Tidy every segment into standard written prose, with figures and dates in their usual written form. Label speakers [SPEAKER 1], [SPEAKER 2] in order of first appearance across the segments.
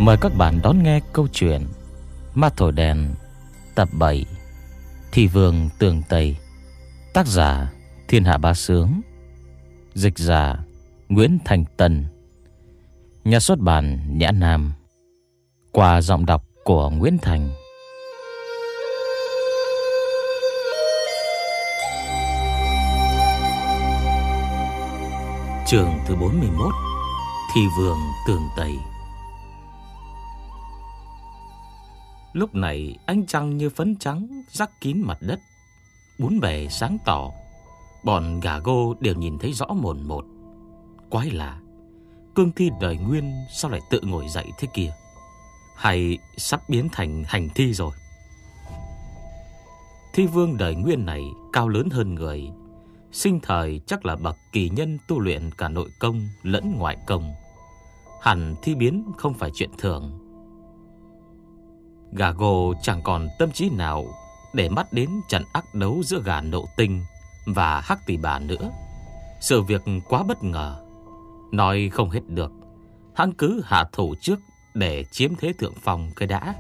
[SPEAKER 1] Mời các bạn đón nghe câu chuyện Ma Thổi Đèn tập 7, Thi Vương Tường Tây. Tác giả Thiên Hạ Bá Sướng, dịch giả Nguyễn Thành Tân, nhà xuất bản Nhã Nam, qua giọng đọc của Nguyễn Thành. Chương thứ 41, Thi Vương Tường Tây. Lúc này ánh trăng như phấn trắng rắc kín mặt đất, bốn bề sáng tỏ. Bọn gà gô đều nhìn thấy rõ mồn một. Quái lạ, cương thi đời nguyên sao lại tự ngồi dậy thế kia? Hay sắp biến thành hành thi rồi? Thi vương đời nguyên này cao lớn hơn người, sinh thời chắc là bậc kỳ nhân tu luyện cả nội công lẫn ngoại công. Hẳn thi biến không phải chuyện thường. Gà gô chẳng còn tâm trí nào để mắt đến trận ác đấu giữa gà nộ tinh và hắc tỷ bà nữa. Sự việc quá bất ngờ, nói không hết được. Hắn cứ hạ thủ trước để chiếm thế thượng phong cái đã.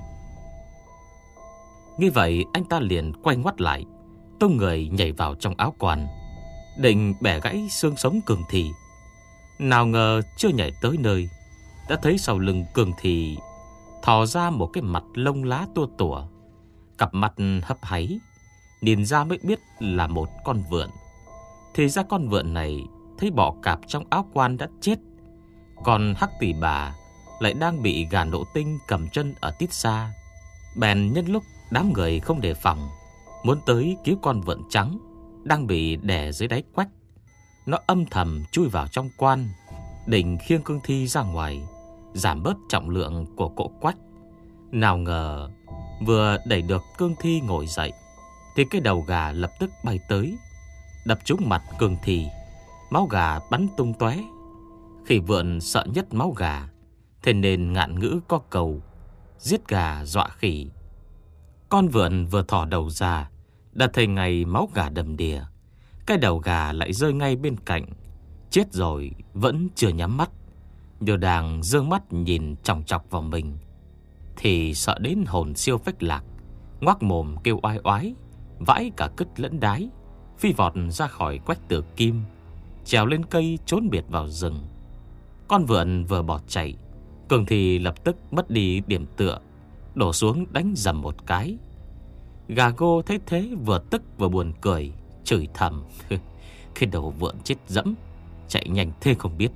[SPEAKER 1] Như vậy anh ta liền quay ngoắt lại, tung người nhảy vào trong áo quan, định bẻ gãy xương sống cường thị. Nào ngờ chưa nhảy tới nơi, đã thấy sau lưng cường thị thò ra một cái mặt lông lá tua tủa, cặp mắt hấp háy, nhìn ra mới biết là một con vượn. Thì ra con vượn này thấy bọ cạp trong áo quan đã chết, còn hắc tỷ bà lại đang bị gà nộ tinh cầm chân ở tít xa. Bèn nhân lúc đám người không đề phòng, muốn tới cứu con vượn trắng đang bị đè dưới đáy quách. Nó âm thầm chui vào trong quan, định khiêng cương thi ra ngoài, giảm bớt trọng lượng của cỗ quách. Nào ngờ vừa đẩy được cương thi ngồi dậy thì cái đầu gà lập tức bay tới, đập trúng mặt cương thi. Máu gà bắn tung tóe. Khỉ vượn sợ nhất máu gà, thế nên ngạn ngữ có câu giết gà dọa khỉ. Con vượn vừa thò đầu ra đã thấy ngay máu gà đầm đìa. Cái đầu gà lại rơi ngay bên cạnh. Chết rồi vẫn chưa nhắm mắt, Nhờ đang dương mắt nhìn chòng chọc vào mình, thì sợ đến hồn siêu phách lạc, ngoác mồm kêu oai oái, vãi cả cứt lẫn đái, phi vọt ra khỏi quách tử kim, trèo lên cây trốn biệt vào rừng. Con vượn vừa bỏ chạy, cường thì lập tức mất đi điểm tựa, đổ xuống đánh dầm một cái. Gà gô thấy thế vừa tức vừa buồn cười, chửi thầm: cái đầu vượn chết dẫm, chạy nhanh thế không biết.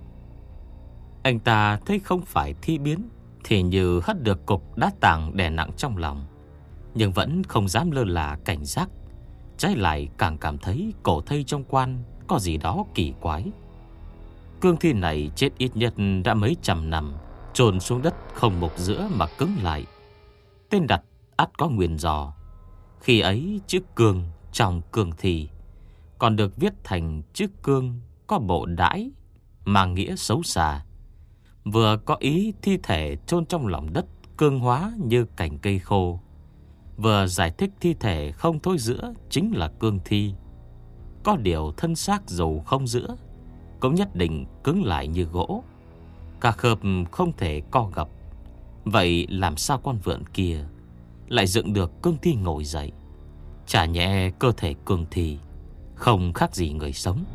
[SPEAKER 1] Anh ta thấy không phải thi biến thì như hất được cục đá tảng đè nặng trong lòng, nhưng vẫn không dám lơ là cảnh giác. Trái lại càng cảm thấy cổ thây trong quan có gì đó kỳ quái. Cương thi này chết ít nhất đã mấy trăm năm, chôn xuống đất không mục giữa mà cứng lại. Tên đặt ắt có nguyền rò. Khi ấy chữ cương trong cương thi còn được viết thành chữ cương có bộ đãi, mang nghĩa xấu xa. Vừa có ý thi thể chôn trong lòng đất cương hóa như cành cây khô, vừa giải thích thi thể không thối rữa chính là cương thi. Có điều thân xác dù không rữa cũng nhất định cứng lại như gỗ, cả khớp không thể co gập. Vậy làm sao con vượn kia lại dựng được cương thi ngồi dậy? Chả nhẽ cơ thể cương thi không khác gì người sống.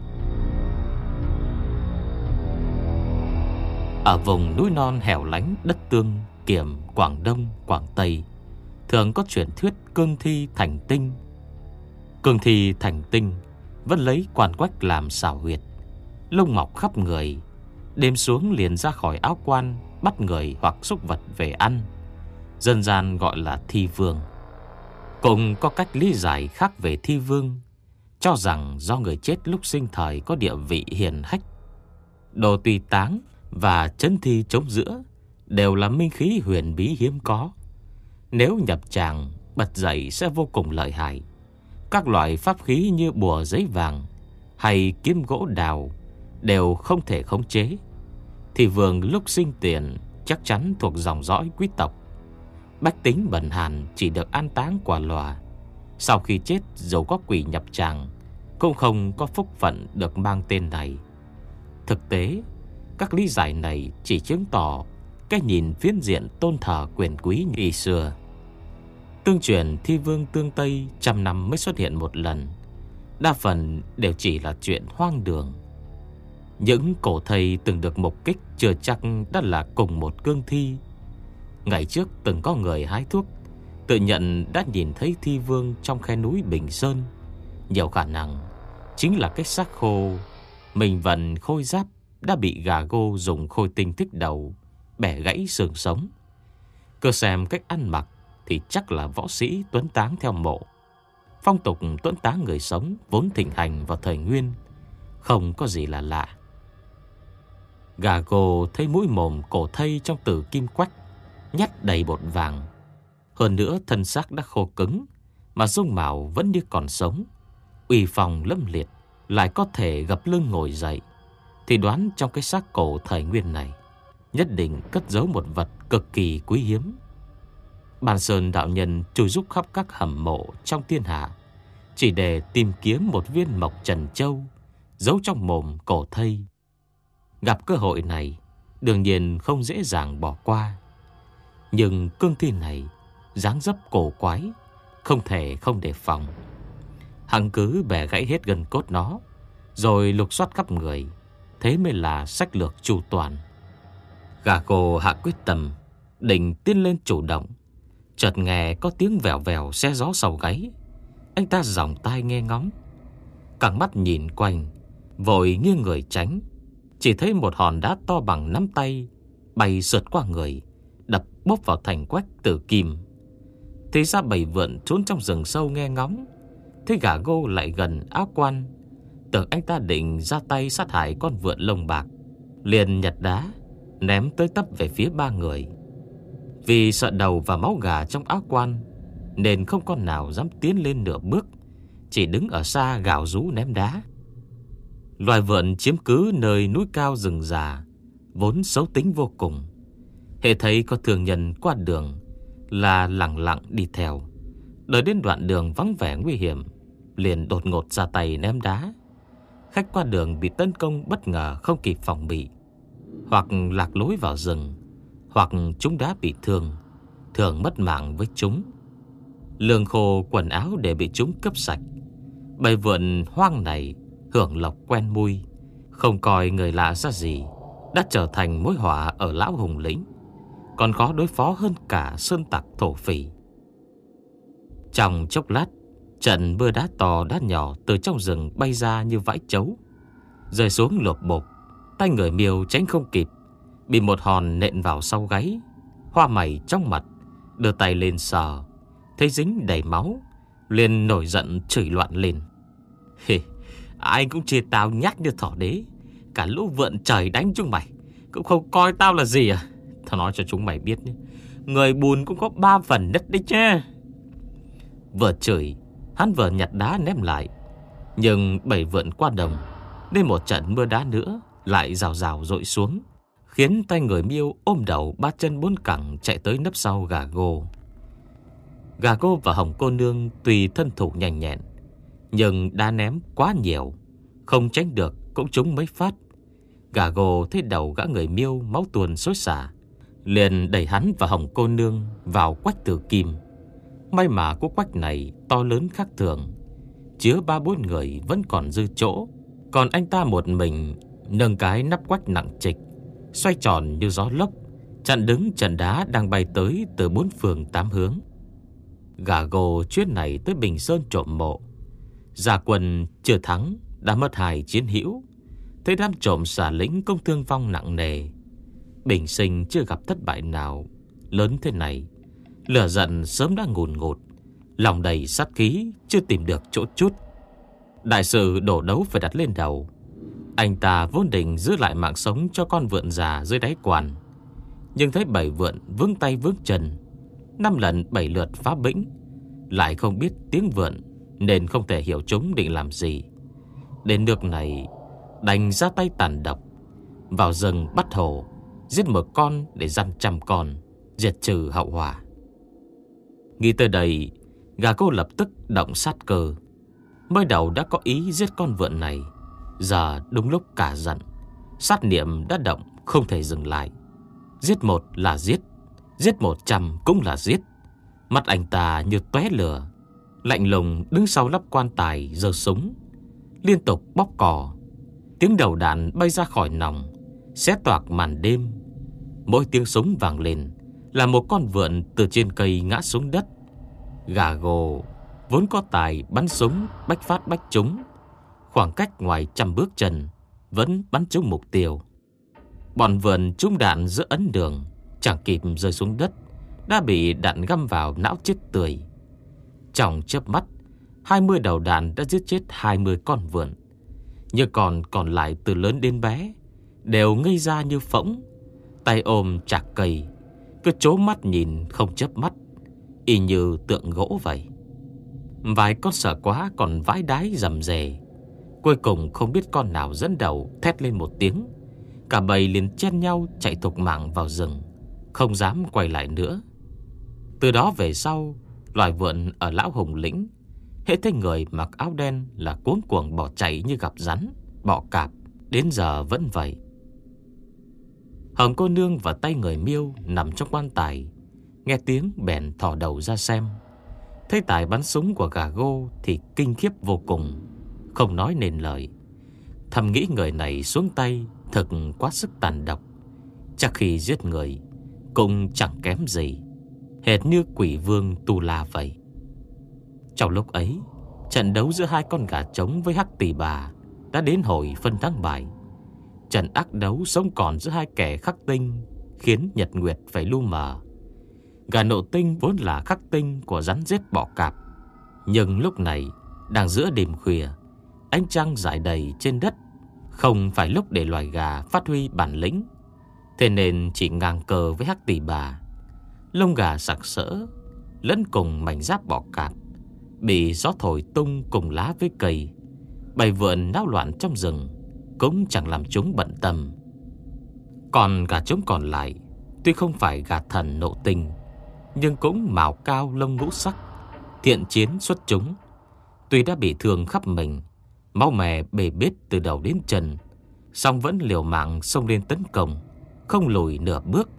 [SPEAKER 1] Ở vùng núi non hẻo lánh đất Tương, Kiểm, Quảng Đông, Quảng Tây thường có truyền thuyết cương thi thành tinh. Cương thi thành tinh vẫn lấy quan quách làm xào huyệt, lông mọc khắp người, đêm xuống liền ra khỏi áo quan bắt người hoặc súc vật về ăn, dân gian gọi là thi vương. Cũng có cách lý giải khác về thi vương, cho rằng do người chết lúc sinh thời có địa vị hiền hách, đồ tùy táng và chấn thi chống giữa đều là minh khí huyền bí hiếm có. Nếu nhập tràng bật dậy sẽ vô cùng lợi hại. Các loại pháp khí như bùa giấy vàng hay kiếm gỗ đào đều không thể khống chế. Thì vương lúc sinh tiền chắc chắn thuộc dòng dõi quý tộc. Bách tính bần hàn chỉ được an táng quả lòa. Sau khi chết dẫu có quỷ nhập tràng cũng không có phúc phận được mang tên này. Thực tế, các lý giải này chỉ chứng tỏ cái nhìn phiến diện tôn thờ quyền quý như xưa. Tương truyền thi vương tương Tây trăm năm mới xuất hiện một lần, đa phần đều chỉ là chuyện hoang đường. Những cổ thầy từng được mục kích chưa chắc đã là cùng một cương thi. Ngày trước từng có người hái thuốc tự nhận đã nhìn thấy thi vương trong khe núi Bình Sơn. Nhiều khả năng chính là cái xác khô mình vận khôi giáp đã bị gà gô dùng khôi tinh thích đầu bẻ gãy xương sống. Cơ xem cách ăn mặc thì chắc là võ sĩ tuấn táng theo mộ. Phong tục tuấn táng người sống vốn thịnh hành vào thời Nguyên, không có gì là lạ. Gà gô thấy mũi mồm cổ thây trong tử kim quách nhét đầy bột vàng. Hơn nữa thân xác đã khô cứng mà dung mạo vẫn như còn sống, uy phong lâm liệt, lại có thể gập lưng ngồi dậy, thì đoán trong cái xác cổ thời Nguyên này nhất định cất giấu một vật cực kỳ quý hiếm. Bàn Sơn đạo nhân chui rúc khắp các hầm mộ trong thiên hạ, chỉ để tìm kiếm một viên mộc trần châu giấu trong mồm cổ thây. Gặp cơ hội này đương nhiên không dễ dàng bỏ qua. Nhưng cương thi này dáng dấp cổ quái, không thể không đề phòng. Hắn cứ bẻ gãy hết gân cốt nó, rồi lục soát khắp người, thế mới là sách lược chu toàn. Gà cô hạ quyết tâm định tiến lên chủ động. Chợt nghe có tiếng vèo vèo xé gió sau gáy. Anh ta giòng tai nghe ngóng, căng mắt nhìn quanh, vội nghiêng người tránh. Chỉ thấy một hòn đá to bằng nắm tay bay sượt qua người, đập bốp vào thành quách tử kim. Thì ra bầy vượn trốn trong rừng sâu nghe ngóng, thấy gà gô lại gần áo quan, tưởng anh ta định ra tay sát hại con vượn lông bạc, liền nhặt đá ném tới tấp về phía ba người. Vì sợ đầu và máu gà trong áo quan nên không con nào dám tiến lên nửa bước, chỉ đứng ở xa gào rú ném đá. Loài vượn chiếm cứ nơi núi cao rừng già vốn xấu tính vô cùng. Hễ thấy có thường nhân qua đường là lẳng lặng đi theo, đợi đến đoạn đường vắng vẻ nguy hiểm liền đột ngột ra tay ném đá. Khách qua đường bị tấn công bất ngờ không kịp phòng bị, hoặc lạc lối vào rừng, hoặc chúng đá bị thương, thường mất mạng với chúng. Lương khô quần áo để bị chúng cướp sạch. Bầy vượn hoang này hưởng lộc quen mui, không coi người lạ ra gì, đã trở thành mối họa ở lão hùng lĩnh, còn khó đối phó hơn cả sơn tặc thổ phỉ. Trong chốc lát, trận mưa đá to đá nhỏ từ trong rừng bay ra như vãi chấu, rơi xuống lộp bộp. Tay người Miêu tránh không kịp, bị một hòn nện vào sau gáy. Hoa mày trong mặt, đưa tay lên sờ, thấy dính đầy máu, liền nổi giận chửi loạn lên. Ai cũng chê tao nhát như thỏ đế, cả lũ vượn trời đánh chúng mày cũng không coi tao là gì à? Tao nói cho chúng mày biết nhé, người bùn cũng có 3 phần đất đấy chứ. Vừa chửi, hắn vừa nhặt đá ném lại. Nhưng bầy vượn qua đồng, nên một trận mưa đá nữa lại rào rào dội xuống, khiến tay người Miêu ôm đầu 3 chân 4 cẳng chạy tới nấp sau gà gô. Gà gô và Hồng cô nương tuy thân thủ nhanh nhẹn, nhưng đá ném quá nhiều, không tránh được cũng trúng mấy phát. Gà gô thấy đầu gã người Miêu máu tuôn xối xả, liền đẩy hắn và Hồng cô nương vào quách tử kim. May mà của quách này to lớn khác thường, chứa 3-4 người vẫn còn dư chỗ. Còn anh ta một mình nâng cái nắp quách nặng trịch, xoay tròn như gió lốc, chặn đứng trận đá đang bay tới từ 4 phương 8 hướng. Gà gô chuyến này tới Bình Sơn trộm mộ. Gia quân chưa thắng đã mất 2 chiến hữu, thấy đám trộm xả lính công thương vong nặng nề. Bình sinh chưa gặp thất bại nào lớn thế này, lửa giận sớm đã ngùn ngụt, lòng đầy sát khí chưa tìm được chỗ chút. Đại sự đổ đấu phải đặt lên đầu. Anh ta vốn định giữ lại mạng sống cho con vượn già dưới đáy quan, nhưng thấy bầy vượn vướng tay vướng chân, 5 lần 7 lượt phá bĩnh, lại không biết tiếng vượn nên không thể hiểu chúng định làm gì. Đến nước này đành ra tay tàn độc, vào rừng bắt hổ, giết một con để dăn 100 con, diệt trừ hậu hỏa. Nghĩ tới đây, gà cô lập tức động sát cơ. Mới đầu đã có ý giết con vượn này, giờ đúng lúc cả giận, sát niệm đã động không thể dừng lại. Giết một là giết, giết 100 cũng là giết. Mắt anh ta như tóe lửa, lạnh lùng đứng sau lắp quan tài giơ súng, liên tục bóp cò. Tiếng đầu đạn bay ra khỏi nòng, xé toạc màn đêm. Mỗi tiếng súng vang lên là một con vượn từ trên cây ngã xuống đất. Gà gồ vốn có tài bắn súng bách phát bách trúng, khoảng cách ngoài 100 bước chân vẫn bắn trúng mục tiêu. Bọn vượn trúng đạn giữa ấn đường, chẳng kịp rơi xuống đất đã bị đạn găm vào não chết tươi. Trong chớp mắt, 20 đầu đạn đã giết chết 20 con vượn. Nhưng còn lại từ lớn đến bé đều ngây ra như phỗng, tay ôm chạc cây, cứ trố mắt nhìn không chớp mắt, y như tượng gỗ vậy. Vài con sợ quá còn vãi đái rầm rề. Cuối cùng không biết con nào dẫn đầu thét lên một tiếng, cả bầy liền chen nhau chạy thục mạng vào rừng, không dám quay lại nữa. Từ đó về sau, loài vượn ở Lão Hùng Lĩnh, hễ thấy người mặc áo đen là cuống cuồng bỏ chạy như gặp rắn, bọ cạp, đến giờ vẫn vậy. Hồng cô nương và tay người Miêu nằm trong quan tài, nghe tiếng bèn thò đầu ra xem. Thấy tài bắn súng của gà gô thì kinh khiếp vô cùng, không nói nên lời. Thầm nghĩ người này xuống tay thật quá sức tàn độc, chắc khi giết người cũng chẳng kém gì, hệt như quỷ vương Tu La vậy. Trong lúc ấy, trận đấu giữa hai con gà trống với Hắc Tỷ Bà đã đến hồi phân thắng bại. Trận ác đấu sống còn giữa hai kẻ khắc tinh khiến nhật nguyệt phải lu mờ. Gà Nộ Tinh vốn là khắc tinh của rắn rết bọ cạp, nhưng lúc này đang giữa đêm khuya, ánh trăng rải đầy trên đất, không phải lúc để loài gà phát huy bản lĩnh. Thế nên chỉ ngang cờ với Hắc Tỷ Bà. Lông gà sặc sỡ lẫn cùng mảnh giáp bọ cạp bị gió thổi tung cùng lá với cây. Bầy vượn náo loạn trong rừng cũng chẳng làm chúng bận tâm. Còn gà trống còn lại, tuy không phải gà thần Nộ Tinh, nhưng cũng mào cao lông ngũ sắc, thiện chiến xuất chúng. Tuy đã bị thương khắp mình, máu mè bê bết từ đầu đến chân, song vẫn liều mạng xông lên tấn công, không lùi nửa bước.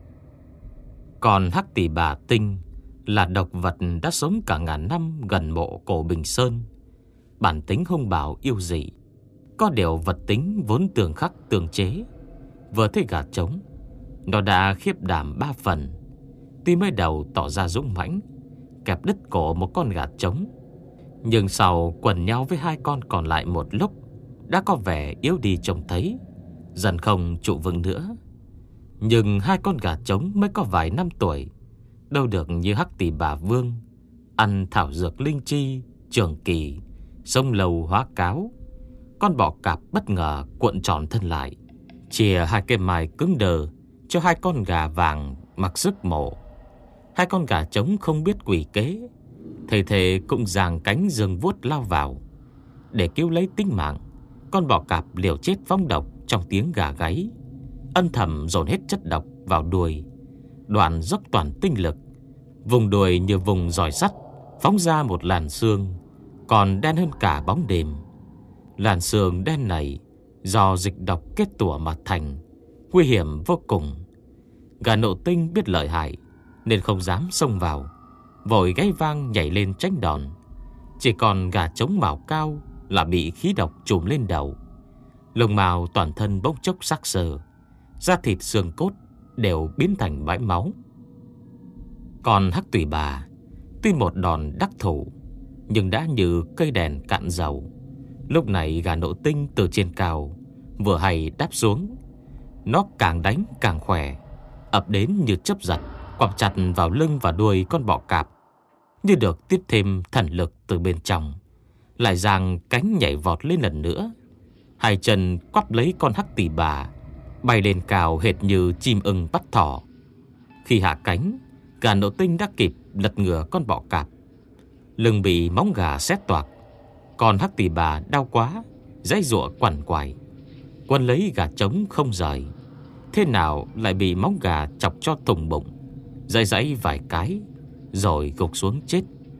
[SPEAKER 1] Còn Hắc Tỷ Bà Tinh là độc vật đã sống cả ngàn năm gần mộ cổ Bình Sơn, bản tính hung bạo yêu dị, có điều vật tính vốn tường khắc tường chế. Vừa thấy gà trống, nó đã khiếp đảm 3 phần. Tuy mới đầu tỏ ra dũng mãnh, kẹp đứt cổ một con gà trống, nhưng sau quần nhau với hai con còn lại một lúc, đã có vẻ yếu đi trông thấy, dần không trụ vững nữa. Nhưng hai con gà trống mới có vài năm tuổi, đâu được như Hắc Tỷ Bà Vương, ăn thảo dược linh chi, trường kỳ, sông lầu hóa cáo. Con bọ cạp bất ngờ cuộn tròn thân lại, chìa hai cây mài cứng đờ cho hai con gà vàng mặc sức mổ. Hai con gà trống không biết quỷ kế, thầy thề cũng giằng cánh giường vuốt lao vào. Để cứu lấy tính mạng, con bọ cạp liều chết phóng độc trong tiếng gà gáy, âm thầm dồn hết chất độc vào đuôi, đoạn dốc toàn tinh lực. Vùng đuôi như vùng giòi sắt, phóng ra một làn sương còn đen hơn cả bóng đêm. Làn sương đen này do dịch độc kết tủa mà thành, nguy hiểm vô cùng. Gà Nộ Tinh biết lợi hại nên không dám xông vào, vội gáy vang nhảy lên tránh đòn. Chỉ còn gà trống mào cao là bị khí độc trùm lên đầu, lông mào toàn thân bỗng chốc sắc sờ, da thịt xương cốt đều biến thành bãi máu. Còn Hắc Tỷ Bà tuy một đòn đắc thủ, nhưng đã như cây đèn cạn dầu. Lúc này gà Nộ Tinh từ trên cao vừa hay đáp xuống, nó càng đánh càng khỏe, ập đến như chớp giật, quặp chặt vào lưng và đuôi con bọ cạp, như được tiếp thêm thần lực từ bên trong. Lại giang cánh nhảy vọt lên lần nữa, hai chân quắp lấy con Hắc Tỷ Bà, bay lên cao hệt như chim ưng bắt thỏ. Khi hạ cánh, gà Nộ Tinh đã kịp lật ngửa con bọ cạp, lưng bị móng gà xét toạc. Còn Hắc Tỷ Bà đau quá, giãy giụa quằn quại, quấn lấy gà trống không rời. Thế nào lại bị móng gà chọc cho thủng bụng, giãy giãy vài cái rồi gục xuống chết.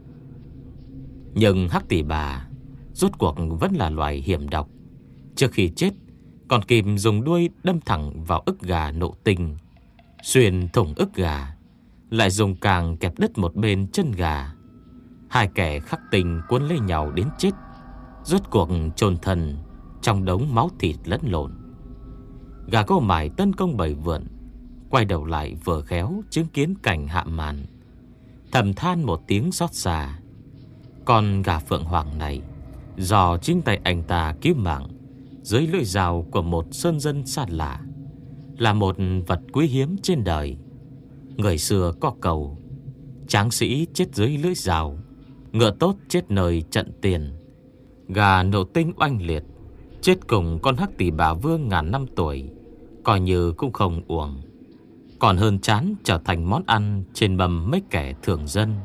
[SPEAKER 1] Nhưng Hắc Tỷ Bà rốt cuộc vẫn là loài hiểm độc. Trước khi chết còn kịp dùng đuôi đâm thẳng vào ức gà Nộ Tinh. xuyên thủng ức gà, lại dùng càng kẹp đứt một bên chân gà. Hai kẻ khắc tình cuốn lấy nhau đến chết, rốt cuộc chôn thân trong đống máu thịt lẫn lộn. Gà cô mải tấn công bầy vượn, quay đầu lại vừa khéo chứng kiến cảnh hạ màn, thầm than một tiếng xót xa. Con gà phượng hoàng này do chính tay anh ta cứu mạng dưới lưỡi dao của một sơn dân xa lạ, là một vật quý hiếm trên đời. Người xưa có câu: tráng sĩ chết dưới lưỡi dao, ngựa tốt chết nơi trận tiền. Gà nộ tinh oanh liệt, chết cùng con hắc tỷ bà vương ngàn năm tuổi, coi như cũng không uổng, còn hơn chán trở thành món ăn trên mâm mấy kẻ thường dân.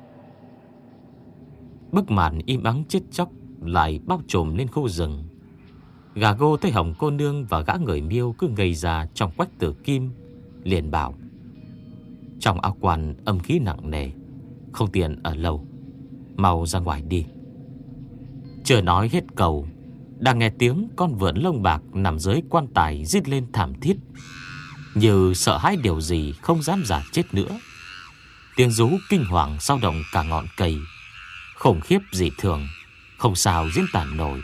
[SPEAKER 1] Bức màn im ắng chết chóc lại bao trùm lên khu rừng. Gà Gô thấy Hồng cô nương và gã người Miêu cứ ngây ra trong quách tử kim, liền bảo: trong áo quan âm khí nặng nề, không tiện ở lâu, mau ra ngoài đi. Chưa nói hết câu, đang nghe tiếng con vượn lông bạc nằm dưới quan tài rít lên thảm thiết, như sợ hãi điều gì không dám giả chết nữa. Tiếng rú kinh hoàng sao động cả ngọn cây, khủng khiếp dị thường, không sao diễn tả nổi.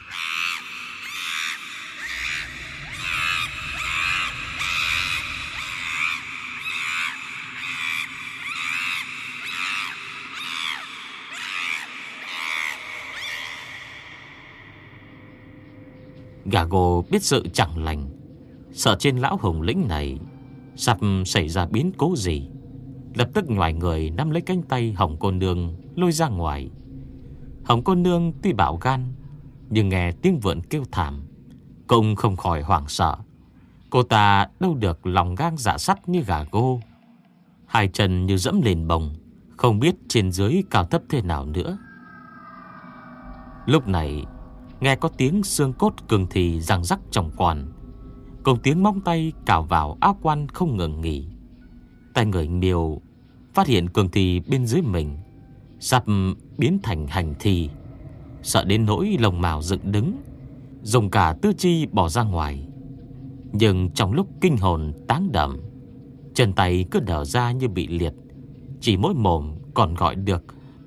[SPEAKER 1] Gà Gô biết sự chẳng lành, sợ trên lão hùng lĩnh này sắp xảy ra biến cố gì, lập tức nhoài người nắm lấy cánh tay Hồng cô nương lôi ra ngoài. Hồng cô nương tuy bạo gan, nhưng nghe tiếng vượn kêu thảm cũng không khỏi hoảng sợ. Cô ta đâu được lòng gang dạ sắt như Gà Gô, hai chân như dẫm lên bồng, không biết trên dưới cao thấp thế nào nữa. Lúc này nghe có tiếng xương cốt cường thì răng rắc trong quan, cùng tiếng móng tay cào vào áo quan không ngừng nghỉ. Tay người Miêu phát hiện cường thì bên dưới mình sắp biến thành hành thi, sợ đến nỗi lồng mào dựng đứng, dùng cả tứ chi bỏ ra ngoài. Nhưng trong lúc kinh hồn táng đậm, chân tay cứ đờ ra như bị liệt, chỉ mỗi mồm còn gọi được: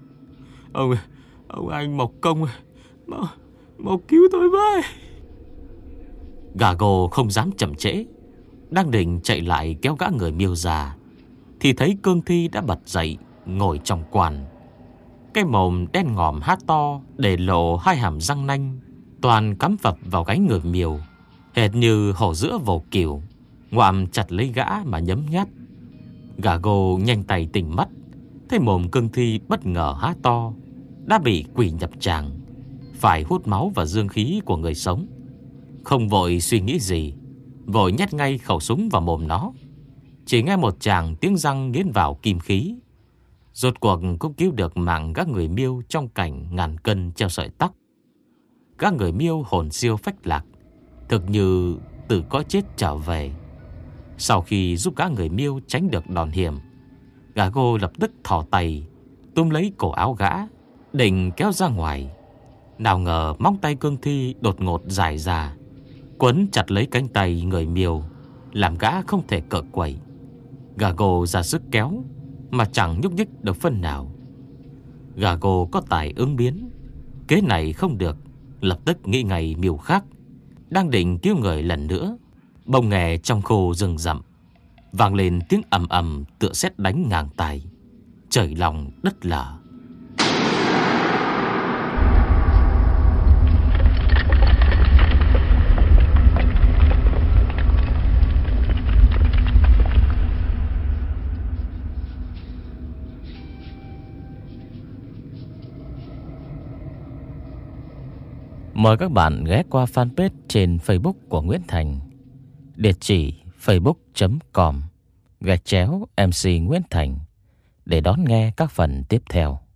[SPEAKER 1] Ông anh Mộc Công, mau cứu tôi với. Gà Gô không dám chậm trễ, đang định chạy lại kéo gã người Miêu ra, thì thấy cương thi đã bật dậy ngồi trong quan. Cái mồm đen ngòm há to, để lộ hai hàm răng nanh, toàn cắm phập vào gáy người Miêu, hệt như hổ giữa vồ cừu, ngoạm chặt lấy gã mà nhấm nhát. Gà Gô nhanh tay tỉnh mắt, thấy mồm cương thi bất ngờ há to, đã bị quỷ nhập tràng, phải hút máu và dương khí của người sống. Không vội suy nghĩ gì, vội nhét ngay khẩu súng vào mồm nó. Chỉ nghe một tràng tiếng răng nghiến vào kim khí, rốt cuộc cũng cứu được mạng các người Miêu trong cảnh ngàn cân treo sợi tóc. Các người Miêu hồn siêu phách lạc, thực như từ cõi chết trở về. Sau khi giúp các người Miêu tránh được đòn hiểm, Gà Gô lập tức thò tay túm lấy cổ áo gã, định kéo ra ngoài. Nào ngờ móng tay cương thi đột ngột dài ra, quấn chặt lấy cánh tay người Miêu, làm gã không thể cựa quậy. Gà Gô ra sức kéo mà chẳng nhúc nhích được phân nào. Gà Gô có tài ứng biến, kế này không được, lập tức nghĩ ngày mưu khác. Đang định cứu người lần nữa, bỗng nghe trong khu rừng rậm vang lên tiếng ầm ầm tựa sét đánh ngang tai, trời lòng đất lở. Mời các bạn ghé qua fanpage trên Facebook của Nguyễn Thành, địa chỉ facebook.com/MC Nguyễn Thành để đón nghe các phần tiếp theo.